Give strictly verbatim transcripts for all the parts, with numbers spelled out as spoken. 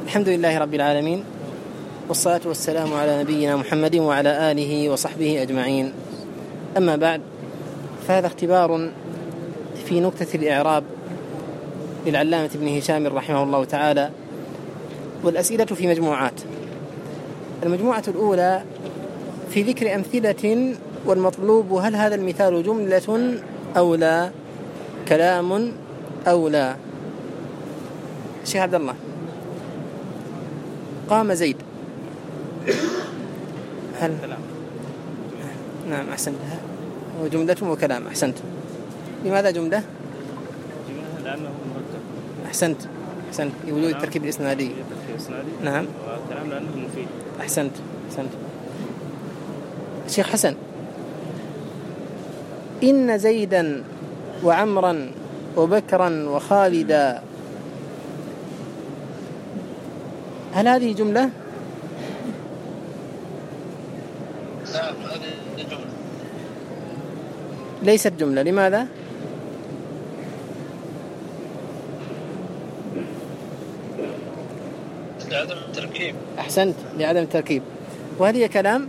الحمد لله رب العالمين، والصلاة والسلام على نبينا محمد وعلى آله وصحبه أجمعين. أما بعد، فهذا اختبار في نكتة الإعراب للعلامة ابن هشام رحمه الله تعالى، والأسئلة في مجموعات. المجموعة الأولى في ذكر أمثلة، والمطلوب هل هذا المثال جملة أو لا، كلام أو لا. شيخ عبد الله، قام زيد، هل كلام؟ نعم أحسنت، وجملة وكلام. أحسنت. لماذا جملة؟ جملة لأنه مركب. أحسنت أحسنت لوجود التركيب الإسنادي. نعم. وكلام لأنه مفيد. أحسنت أحسنت. شيخ حسن، إن زيدا وعمرا وبكرا وخالدا، هل هذه جملة؟ نعم هذه جملة. ليست جملة. لماذا؟ لعدم التركيب. أحسنت، لعدم التركيب. وهل هي كلام؟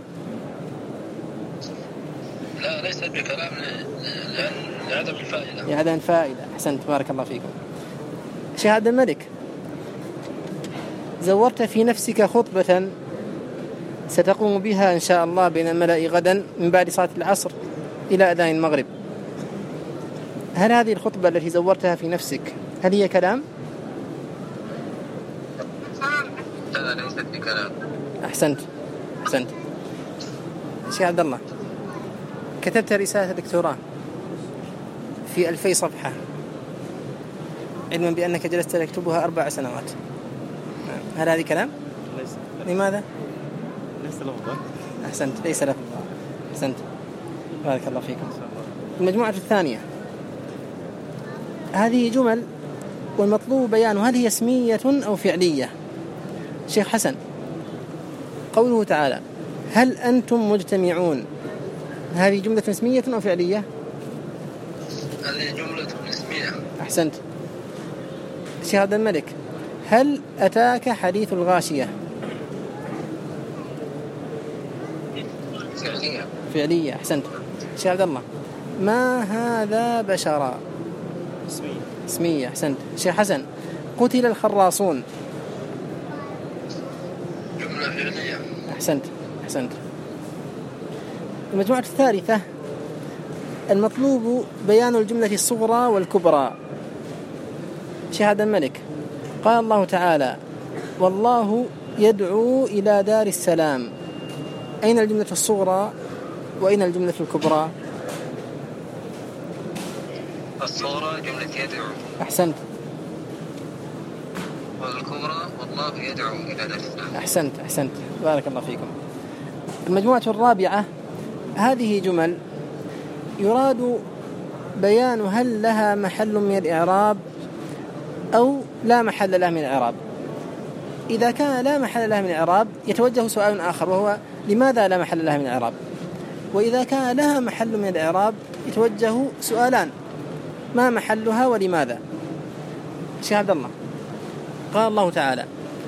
لا ليست بكلام، لعدم الفائدة. لعدم الفائدة. أحسنت، بارك الله فيكم. شيخ عبد الملك، زورت في نفسك خطبة ستقوم بها إن شاء الله بين الملأ غدا من بعد صلاة العصر إلى أذان المغرب، هل هذه الخطبة التي زورتها في نفسك هل هي كلام؟ لا ليست بكلام. أحسنت أحسنت. شيخ عبد الله، كتبت رسالة دكتوراه في ألفي صفحة، علما بأنك جلست تكتبها أربع سنوات، هل هذه كلام؟ ليس. لماذا؟ ليس لفظا. أحسنت، ليس لفظا. أحسنت، بارك الله فيكم. المجموعة الثانية، هذه جمل والمطلوب بيان هل هي اسمية أو فعلية. شيخ حسن، قوله تعالى هل أنتم مجتمعون، هذه جملة اسمية أو فعلية؟ هذه جملة اسمية. أحسنت. شيخ عبد الملك، هل أتاك حديث الغاشية؟ فعلية. فعلية. أحسنت. شيخ عبد الله، ما هذا بشرا؟ اسمية. اسمية. أحسنت. شيخ حسن، قتل الخراصون؟ جملة فعلية. أحسنت أحسنت. المجموعة الثالثة، المطلوب بيان الجملة الصغرى والكبرى. شيخ عبد الملك، قال الله تعالى والله يدعو إلى دار السلام، أين الجملة الصغرى وأين الجملة الكبرى؟ الصغرى جملة يدعو. أحسنت. والكبرى والله يدعو إلى دار السلام. أحسنت أحسنت، بارك الله فيكم. المجموعة الرابعة، هذه جمل يراد بيان هل لها محل من الإعراب أو لا محل لها من الإعراب. إذا كان لا محل لها من الإعراب يتوجه سؤال آخر، وهو لماذا لا محل لها من الإعراب؟ وإذا كان لها محل من الإعراب يتوجه سؤالان، ما محلها ولماذا؟ شيخ عبد الله، قال الله تعالى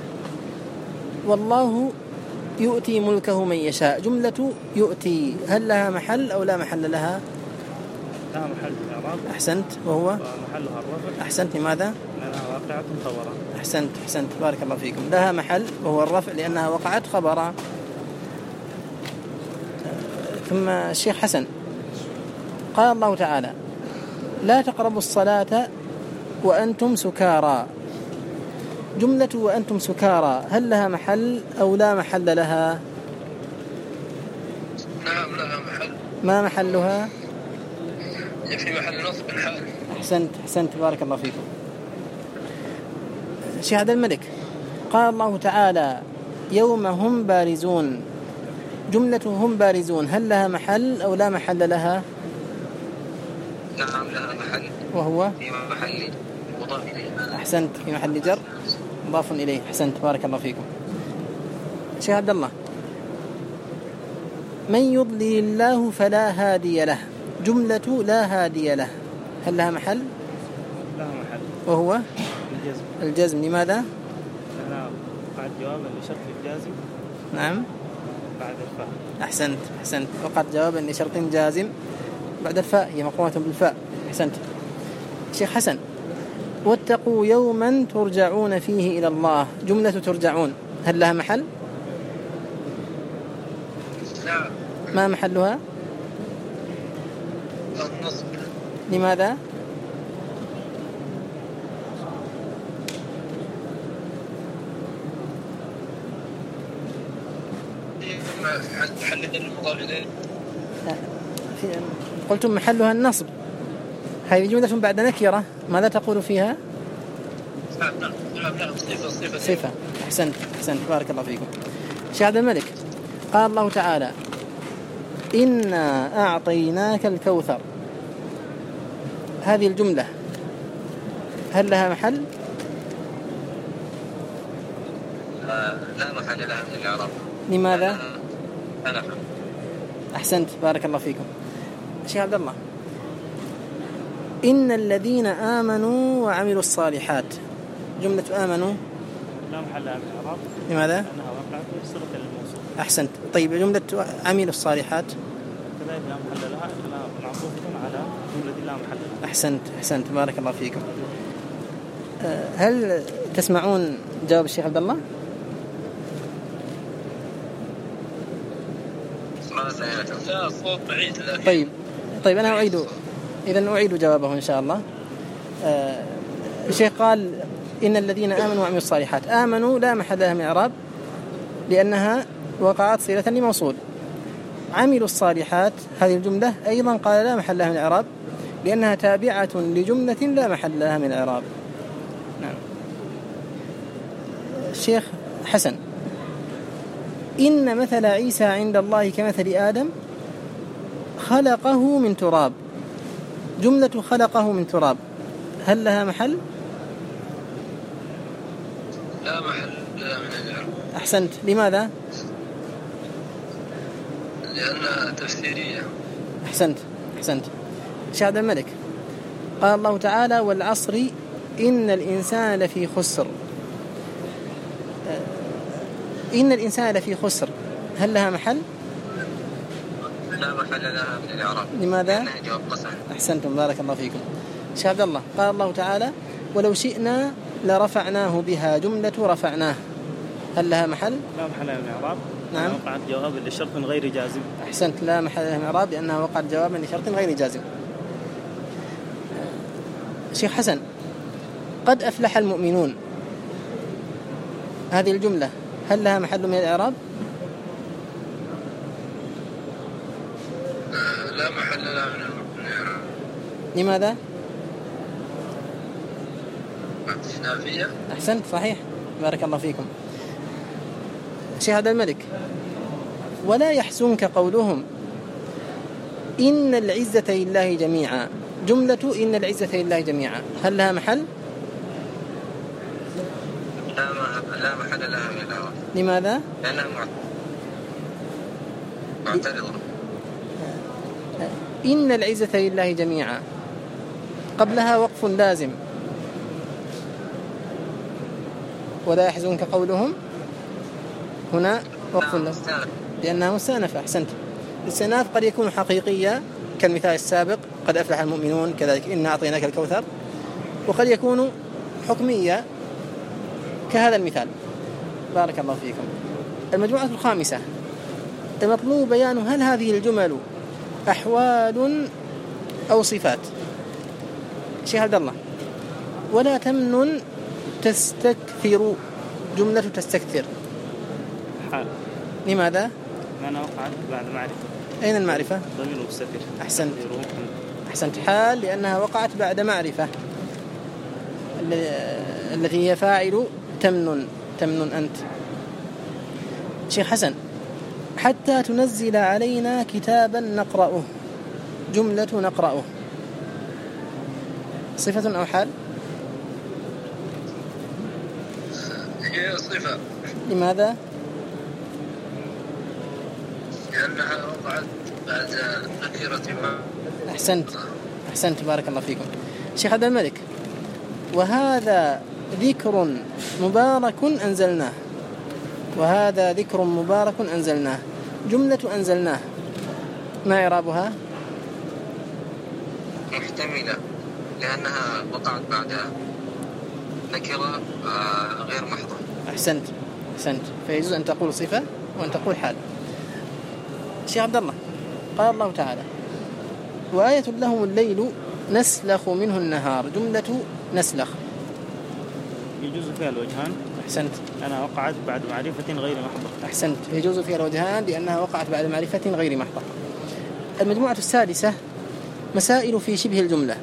والله يؤتي ملكه من يشاء، جملة يؤتي هل لها محل أو لا محل لها؟ لها محل إعراب. أحسنت. وهو محلها الرفع. أحسنت. لماذا؟ لأنها واقعة خبرا. أحسنت أحسنت، بارك الله فيكم. لها محل وهو الرفع لأنها وقعت خبرا. ثم الشيخ حسن، قال الله تعالى لا تقربوا الصلاة وأنتم سكارى، جملة وأنتم سكارى هل لها محل أو لا محل لها؟ نعم لها محل. ما محلها؟ في محل نصب الحال. أحسنت أحسنت، بارك الله فيكم. شيخ عبد الملك، قال الله تعالى يوم هم بارزون، جملة هم بارزون هل لها محل أو لا محل لها؟ نعم لها محل، وهو في محل مضاف إليه. أحسنت، في محل جر مضاف إليه. أحسنت، بارك الله فيكم. شيخ عبد الله، من يضلل الله فلا هادي له، جملة لا هادي له هل لها محل؟ لها محل وهو الجزم. الجزم. لماذا؟ لأنها وقعت جوابا لشرط الجازم نعم بعد الفاء. أحسنت أحسنت وقعت جوابا لشرط جازم بعد الفاء، هي مقرونة بالفاء. أحسنت. شيخ حسن، واتقوا يوما ترجعون فيه إلى الله، جملة ترجعون هل لها محل؟ نعم. ما محلها؟ النصب. لماذا؟ حل المضاف إليه. قلتم محلها النصب، هذه جملة بعد نكرة، ماذا تقول فيها؟ نعم نعم نعم صفة صفة صفة. أحسنت أحسنت بارك الله فيكم. شيخ عبد الملك، قال الله تعالى إنا أعطيناك الكوثر، هذه الجملة هل لها محل؟ آه لا محل لها من الإعراب. لماذا؟ أنا أحسنت بارك الله فيكم. شيخ عبد الله، إن الذين آمنوا وعملوا الصالحات، جملة آمنوا لا محل لها من الإعراب. لماذا؟ لأنها وقعت في صلة الموصول. أحسنت. طيب جملة عملوا الصالحات كذلك لا محل لها، لأنها معطوفة على جملة لا محل لها. أحسنت أحسنت بارك الله فيكم. هل تسمعون جواب الشيخ عبد الله؟ ما سمعت. لا صوت بعيد. لكن طيب طيب أنا أعيد، إذن أعيد جوابه إن شاء الله. آه الشيخ قال إن الذين آمنوا وعملوا الصالحات، آمنوا لا محل لها من إعراب لأنها وقعت صلة لموصول. عملوا الصالحات هذه الجملة أيضا قال لا محل لها من إعراب لأنها تابعة لجملة لا محل لها من إعراب. نعم. الشيخ حسن، إن مثل عيسى عند الله كمثل آدم خلقه من تراب، جملة خلقه من تراب هل لها محل؟ لا محل لها من الإعراب. أحسنت. لماذا؟ لأنها تفسيرية. أحسنت أحسنت. شيخ عبد الملك، قال الله تعالى والعصر إن الإنسان لفي خسر، إن الإنسان لفي خسر هل لها محل؟ لا محل لها من الإعراب. لماذا؟ جواب قسم. أحسنتم بارك الله فيكم. شيخ عبد الله، قال الله تعالى ولو شئنا لرفعناه بها، جملة رفعناه هل لها محل؟ لا محل لها من الإعراب. نعم. وقعت جوابا لشرط غير جازم. أحسنت، لا محل لها من الإعراب لأنها وقعت جوابا لشرط غير جازم. شيخ حسن، قد أفلح المؤمنون، هذه الجملة هل لها محل من الإعراب؟ لا محل لها من الإعراب. لماذا؟ نافية. أحسنت صحيح بارك الله فيكم. شيخ عبد الملك، ولا يحزنك قولهم إن العزة لله جميعا، جملة إن العزة لله جميعا هل لها محل؟ لا لا محل لها من الإعراب. لماذا؟ لأنها معترضة. إن العزة لله جميعا قبلها وقف لازم، ولا يحزنك قولهم هنا وقف لازم لأنها مستأنفة. أحسنت. الاستئناف قد يكون حقيقيا كالمثال السابق قد أفلح المؤمنون، كذلك إنا أعطيناك الكوثر، وقد يكون حكميا كهذا المثال. بارك الله فيكم. المجموعة الخامسة، المطلوب بيان هل هذه الجمل أحوال أو صفات. شيخ عبد الله، ولا تمنن تستكثر، جملة تستكثر حال. لماذا؟ لأنها وقعت بعد معرفة. أين المعرفة؟ ضمير مستتر. أحسنت أحسنت. حال لأنها وقعت بعد معرفة التي هي فاعل تمنن، تمنن أنت. شيخ حسن، حتى تنزل علينا كتابا نقرأه، جملة نقرأه صفة أو حال؟ هي صفة. لماذا؟ لأنها وقعت بعد نكرة ما. أحسنت أحسنت بارك الله فيكم. شيخ عبد الملك، وهذا ذكر مبارك أنزلناه، وهذا ذكر مبارك أنزلناه. جملة أنزلناه ما إعرابها؟ محتملة، لأنها وقعت بعدها نكرة غير محضة. أحسنت أحسنت فيجوز أن تقول صفة وأن تقول حال. شيخ عبد الله، قال الله تعالى: وآية لهم الليل نسلخ منه النهار. جملة نسلخ يجوز فيها الوجهان. أحسنت. أنا وقعت بعد معرفة غير محضة. أحسنت يجوز فيها الوجهان لأنها وقعت بعد معرفة غير محضة. المجموعة السادسة مسائل في شبه الجملة.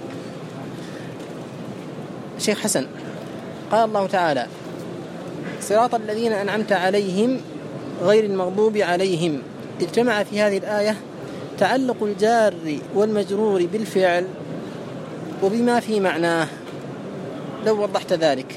شيخ حسن، قال الله تعالى: صراط الذين أنعمت عليهم غير المغضوب عليهم. اجتمع في هذه الآية تعلق الجار والمجرور بالفعل وبما في معناه، لو وضحت ذلك.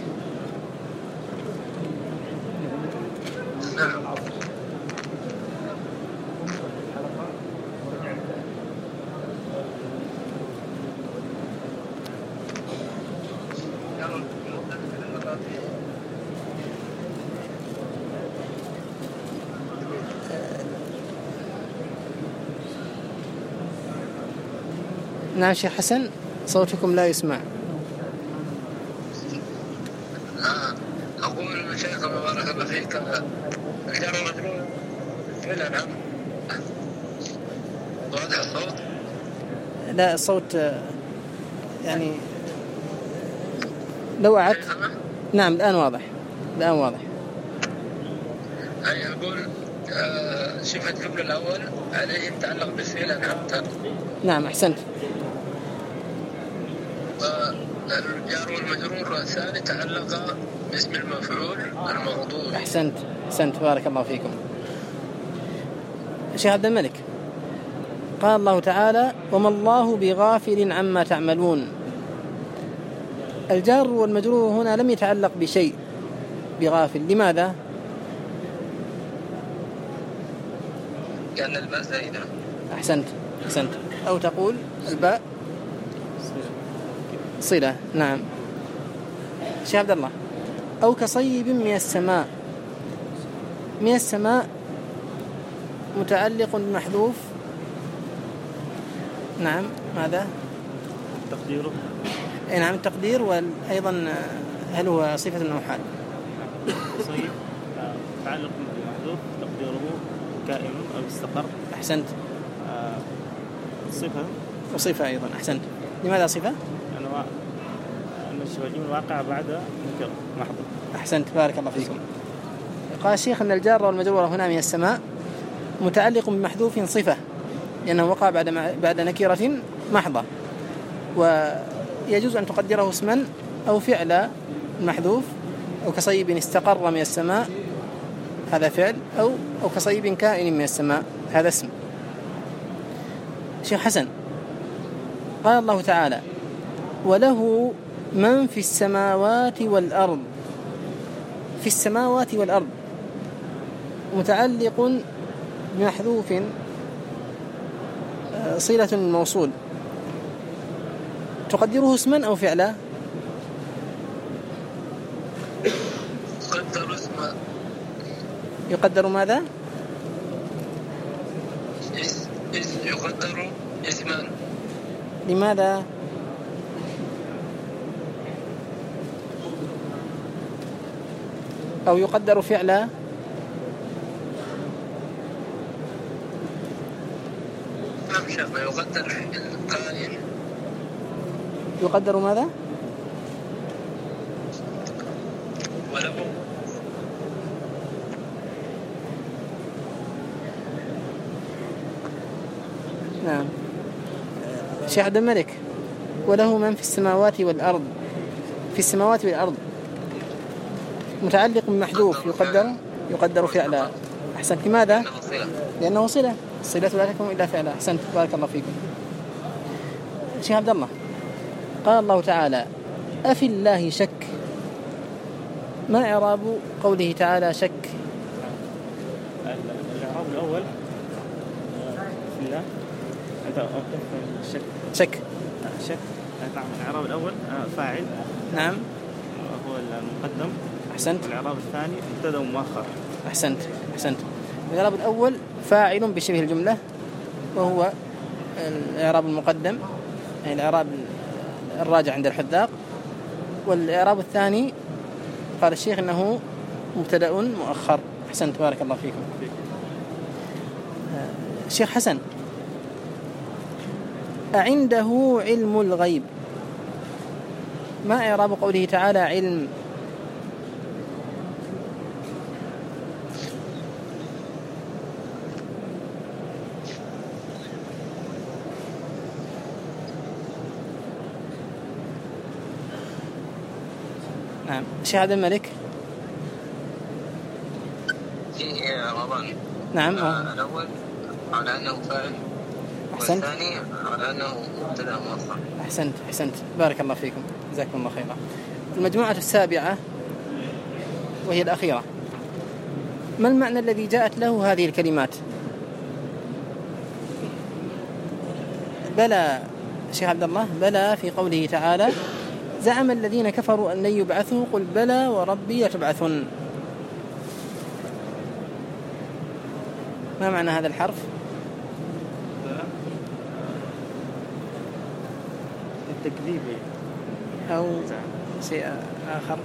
نعم شيخ حسن، صوتكم لا يسمع. آه. أقول شيخ بارك الله فيك، الجار والمجرور فعلا نعم. واضح الصوت؟ لا الصوت يعني لو أعدت. نعم الآن واضح، الآن واضح. أي أقول آه شوف الجملة الأول عليهم تعلق بالفعل أنعمت. نعم أحسنت. والجار والمجرور الثاني تعلق باسم المفعول المغضوب. أحسنت أحسنت بارك الله فيكم. شيخ عبد الملك، قال الله تعالى: وما الله بغافل عما تعملون. الجار والمجرور هنا لم يتعلق بشيء بغافل. لماذا؟ لأن الباء زائدة. أحسنت أحسنت. أو تقول الباء صلة. نعم. شيخ عبد الله، أو كصيب من السماء. من السماء متعلق بمحذوف. نعم ماذا؟ تقديره. أي نعم التقدير. وأيضا هل هو صفة أو حال؟ صيب تعلق بمحذوف تقديره كائن أو استقر. أحسنت. آه صفة وصفة أيضا. أحسنت. لماذا صفة؟ أنواع أن الجملة واقع بعد نكرة محضة. أحسنت بارك الله فيكم. قال الشيخ أن الجار والمجرور هنا من السماء متعلق بمحذوف صفة لأنه وقع بعد بعد نكرة محضة، ويجوز أن تقدره اسما أو فعلا محذوف. أو كصيب استقر من السماء هذا فعل، أو أو كصيب كائن من السماء هذا اسم. شيخ حسن، قال الله تعالى: وله من في السماوات والأرض. في السماوات والأرض متعلق بمحذوف صلة الموصول، تقدره اسما أو فعلا؟ يقدر اسما. يقدر ماذا؟ اس... اس... يقدر اسما. لماذا؟ أو يقدر فعلا؟ نعم شيخ، يقدر القائل. يقدر ماذا؟ وله. نعم. شيخ عبد الملك، وله من في السماوات والأرض. في السماوات والأرض متعلق بمحذوف يقدر يقدر فعلا. أحسنت. لماذا؟ لأنه صلة. الصلة لا تكون إلا فعلا. أحسنت بارك الله فيكم. شيخ عبد الله، قال الله تعالى: أفي الله شك. ما إعراب قوله تعالى شك؟ الإعراب الأول في الله شك شك شك نعم. الإعراب الأول فاعل. نعم. هو المقدم أحسنت. الإعراب الثاني مبتدأ مؤخر. أحسنت أحسنت. الإعراب الأول فاعل بشبه الجملة وهو الإعراب المقدم، يعني الإعراب الراجع عند الحذاق. والإعراب الثاني قال الشيخ إنه مبتدأ مؤخر. أحسنت بارك الله فيكم. الشيخ حسن، أعنده علم الغيب، ما إعراب قوله تعالى علم؟ نعم الشيخ عبد الملك. فيه إعرابان. نعم. آه الأول على أنه فاعل، أحسنت. والثاني على أنه مبتدأ مؤخر. أحسنت أحسنت بارك الله فيكم جزاكم الله خيرا. المجموعة السابعة وهي الأخيرة، ما المعنى الذي جاءت له هذه الكلمات؟ بلى شيخ عبد الله، بلى في قوله تعالى زعم الذين كفروا أن لن يبعثوا قل بلى وربي لتبعثن. ما معنى هذا الحرف؟ التكذيب أو شيء آخر؟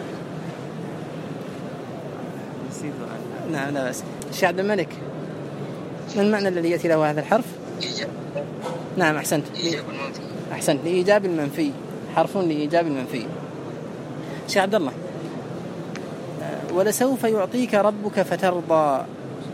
نسيت. نعم لا بأس. الشيخ عبد الملك، ما المعنى الذي يأتي له هذا الحرف؟ إيجاب. نعم أحسنت. إيجاب المنفي. أحسنت، لإيجاب المنفي، حرف لإيجاب المنفي. شيخ عبد الله، ولسوف يعطيك ربك فترضى.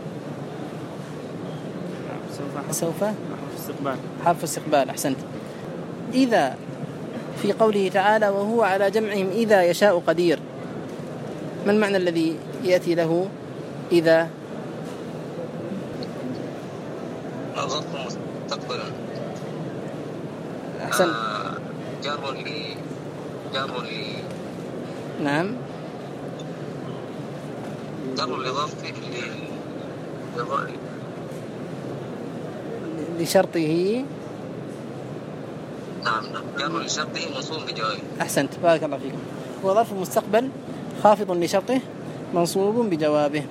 سوف حرف استقبال. حرف استقبال. أحسنت. إذا في قوله تعالى وهو على جمعهم إذا يشاء قدير، ما المعنى الذي يأتي له إذا؟ ظرف مستقبلا. أحسنت. آه جار لي جار لي نعم جار لظرف لشرطه. نعم جار لشرطه منصوب بجوابه. أحسنت بارك الله فيكم. هو ظرف مستقبل خافض لشرطه منصوب بجوابه.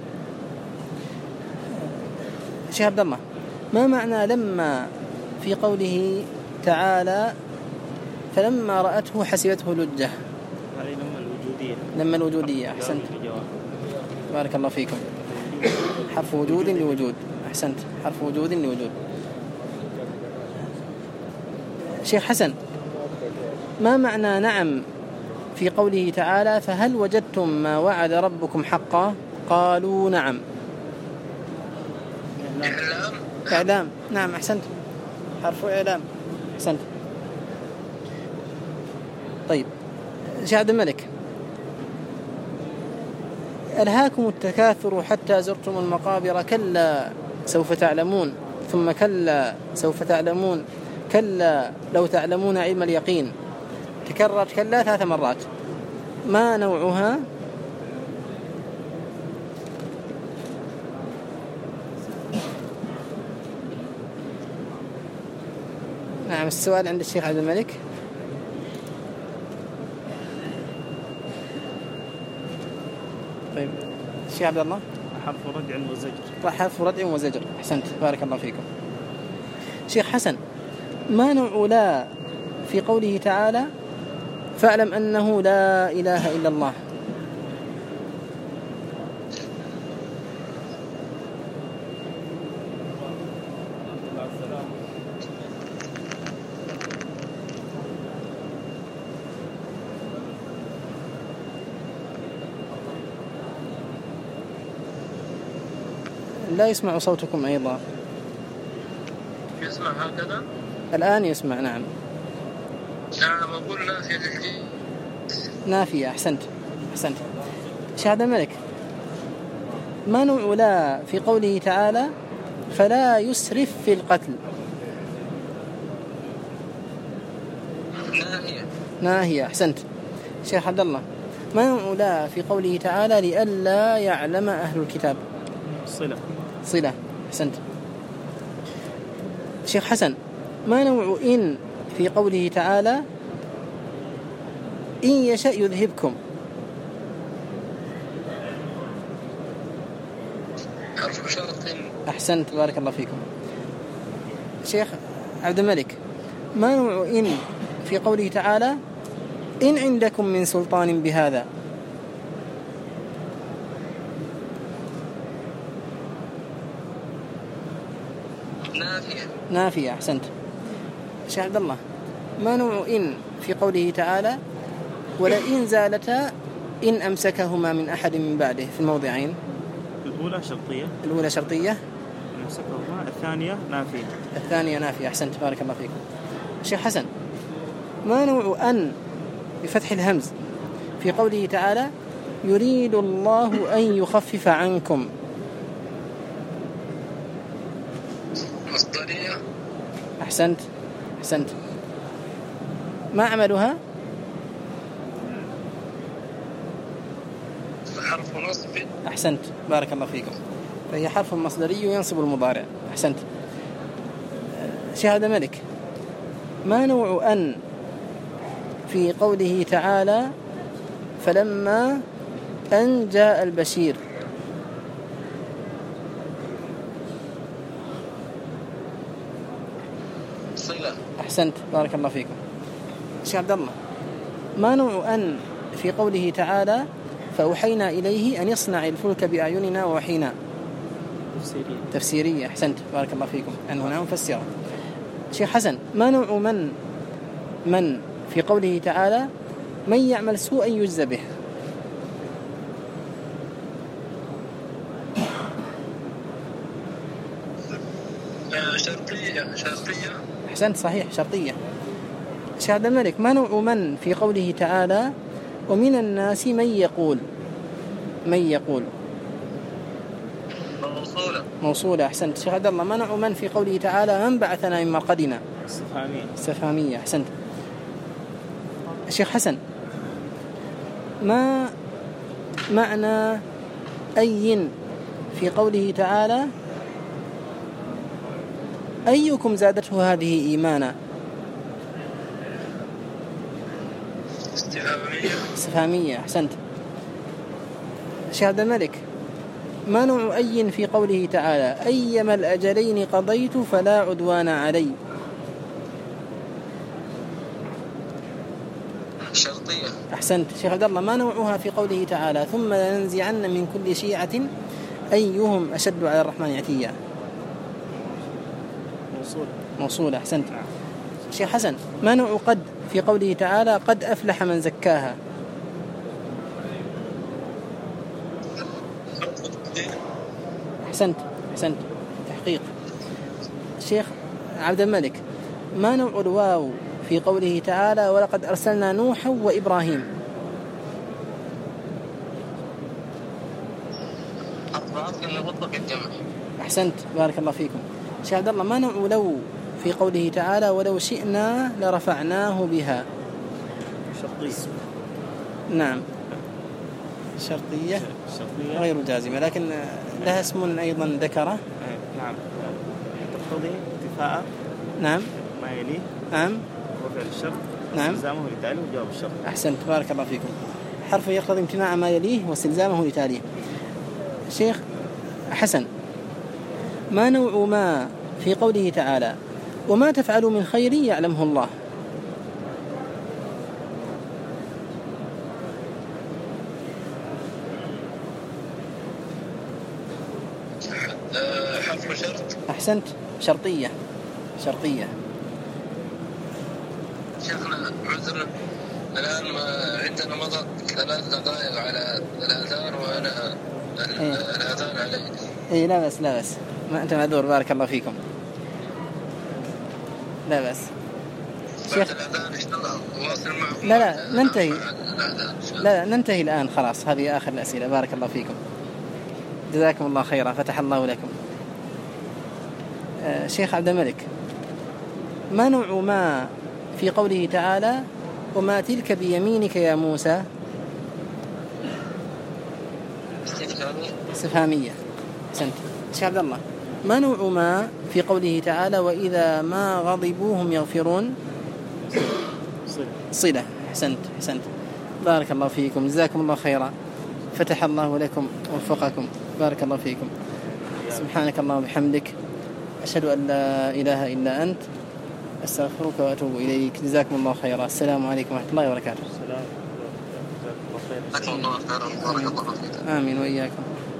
شيخ عبد الله، ما معنى لما في قوله تعالى فلما رأته حسبته لجة؟ هذه لما الوجودية. لما الوجودية. أحسنت بارك الله فيكم. حرف وجود لوجود. أحسنت، حرف وجود لوجود. شيخ حسن، ما معنى نعم في قوله تعالى فهل وجدتم ما وعد ربكم حقا قالوا نعم؟ إعلام. إعلام. نعم أحسنت، حرف إعلام. أحسنت. طيب شيخ عبد الملك، ألهاكم التكاثر حتى زرتم المقابر كلا سوف تعلمون ثم كلا سوف تعلمون كلا لو تعلمون علم اليقين. تكررت كلا ثلاث مرات، ما نوعها؟ نعم السؤال عند الشيخ عبد الملك. طيب الشيخ عبد الله. حرف ردع وزجر. حرف ردع وزجر. أحسنت بارك الله فيكم. شيخ حسن، ما نوع لا في قوله تعالى فاعلم أنه لا إله إلا الله؟ لا يسمع صوتكم أيضا. يسمع هكذا؟ الآن يسمع. نعم. نعم أقول نافية للجنس. نافية. أحسنت أحسنت. شيخ عبد الملك، ما نوع لا في قوله تعالى فلا يسرف في القتل؟ ناهية. ناهية. أحسنت. شيخ عبد الله، ما نوع لا في قوله تعالى لئلا يعلم أهل الكتاب؟ صلة. صلة. أحسنت. شيخ حسن، ما نوع إن في قوله تعالى إن يشأ يذهبكم؟ حرف شرط. أحسنت بارك الله فيكم. شيخ عبد الملك، ما نوع إن في قوله تعالى إن عندكم من سلطان بهذا؟ نافية. نافية أحسنت. شيخ عبد الله، ما نوع إن في قوله تعالى ولئن زالتا إن أمسكهما من أحد من بعده في الموضعين؟ الأولى شرطية. الأولى شرطية. أمسكهما. الثانية نافية. الثانية نافية أحسنت بارك الله فيكم. شيخ حسن، ما نوع أن بفتح الهمز في قوله تعالى يريد الله أن يخفف عنكم؟ مصدرية. أحسنت أحسنت. ما عملها؟ حرف نصب. أحسنت بارك الله فيكم، فهي حرف مصدري ينصب المضارع. أحسنت. شهد ملك، ما نوع أن في قوله تعالى فلما أن جاء البشير؟ صلة. أحسنت بارك الله فيكم. شيخ عبد الله، ما نوع أن في قوله تعالى فأوحينا إليه أن يصنع الفلك بأعيننا ووحينا؟ تفسيرية. تفسيرية أحسنت بارك الله فيكم، أن هنا مفسرة. شيخ حسن، ما نوع من من في قوله تعالى من يعمل سوءا يجزى به؟ شرطية. شرطية. أحسنت صحيح شرطية. شيخ عبد الملك، ما نوع من في قوله تعالى ومن الناس من يقول؟ من يقول موصولة. موصولة أحسنت. شيخ عبد الله، ما نوع من في قوله تعالى من بعثنا من مرقدنا؟ استفهامية. استفهامية أحسنت. شيخ حسن، ما معنى أي في قوله تعالى أيكم زادته هذه إيمانا؟ استفهامية. استفهامية أحسنت. شيخ عبد الملك، ما نوع أي في قوله تعالى أيما الأجلين قضيت فلا عدوان علي؟ شرطية. أحسنت. شيخ عبد الله، ما نوعها في قوله تعالى ثم لننزعن من كل شيعة أيهم أشد على الرحمن عتيا؟ موصولة. موصولة أحسنت. شيخ حسن، ما نوع قد في قوله تعالى قد أفلح من زكاها؟ أحسنت أحسنت تحقيق. شيخ عبد الملك، ما نوع الواو في قوله تعالى ولقد أرسلنا نوحا وإبراهيم؟ أحسنت بارك الله فيكم. شيخ عبد الله، ما نوع لو في قوله تعالى ولو شئنا لرفعناه بها؟ شرطية. نعم شرطية. شرطية غير جازمة لكن لها اسم أيضا ذكره. نعم تقتضي انتفاء. نعم ما يليه. نعم وفعل الشرط. نعم استلزامه لتاليه وجواب الشرط. أحسنت بارك الله فيكم. حرف يقتضي امتناع ما يليه واستلزامه لتاليه. شيخ حسن، ما نوع ما في قوله تعالى وما تفعلوا من خير يعلمه الله؟ حرف شرط. أحسنت شرطية. شرطية. شيخنا عذر الآن ما عندنا مضت ثلاث دقائق على الأذان وأنا الأذان علي. إيه لا بس لا بس ما أنت معذور بارك الله فيكم. لا بس شيخ الأذان إن شاء الله واصل معكم. لا لا ننتهي. لا ننتهي الآن خلاص، هذه آخر الأسئلة بارك الله فيكم. جزاكم الله خيرا فتح الله لكم. آه شيخ عبد الملك، ما نوع ما في قوله تعالى وما تلك بيمينك يا موسى؟ استفهامية. استفهامية أحسنت. شيخ عبد الله، ما نوع ما في قوله تعالى وإذا ما غضبوا هم يغفرون؟ صلة. صلة أحسنت أحسنت بارك الله فيكم جزاكم الله خيرا فتح الله لكم ووفقكم بارك الله فيكم. سبحانك اللهم وبحمدك أشهد أن لا إله إلا أنت أستغفرك وأتوب إليك. جزاكم الله خيرا. السلام عليكم ورحمة الله وبركاته. السلام. جزاكم الله خير. آمين وإياكم.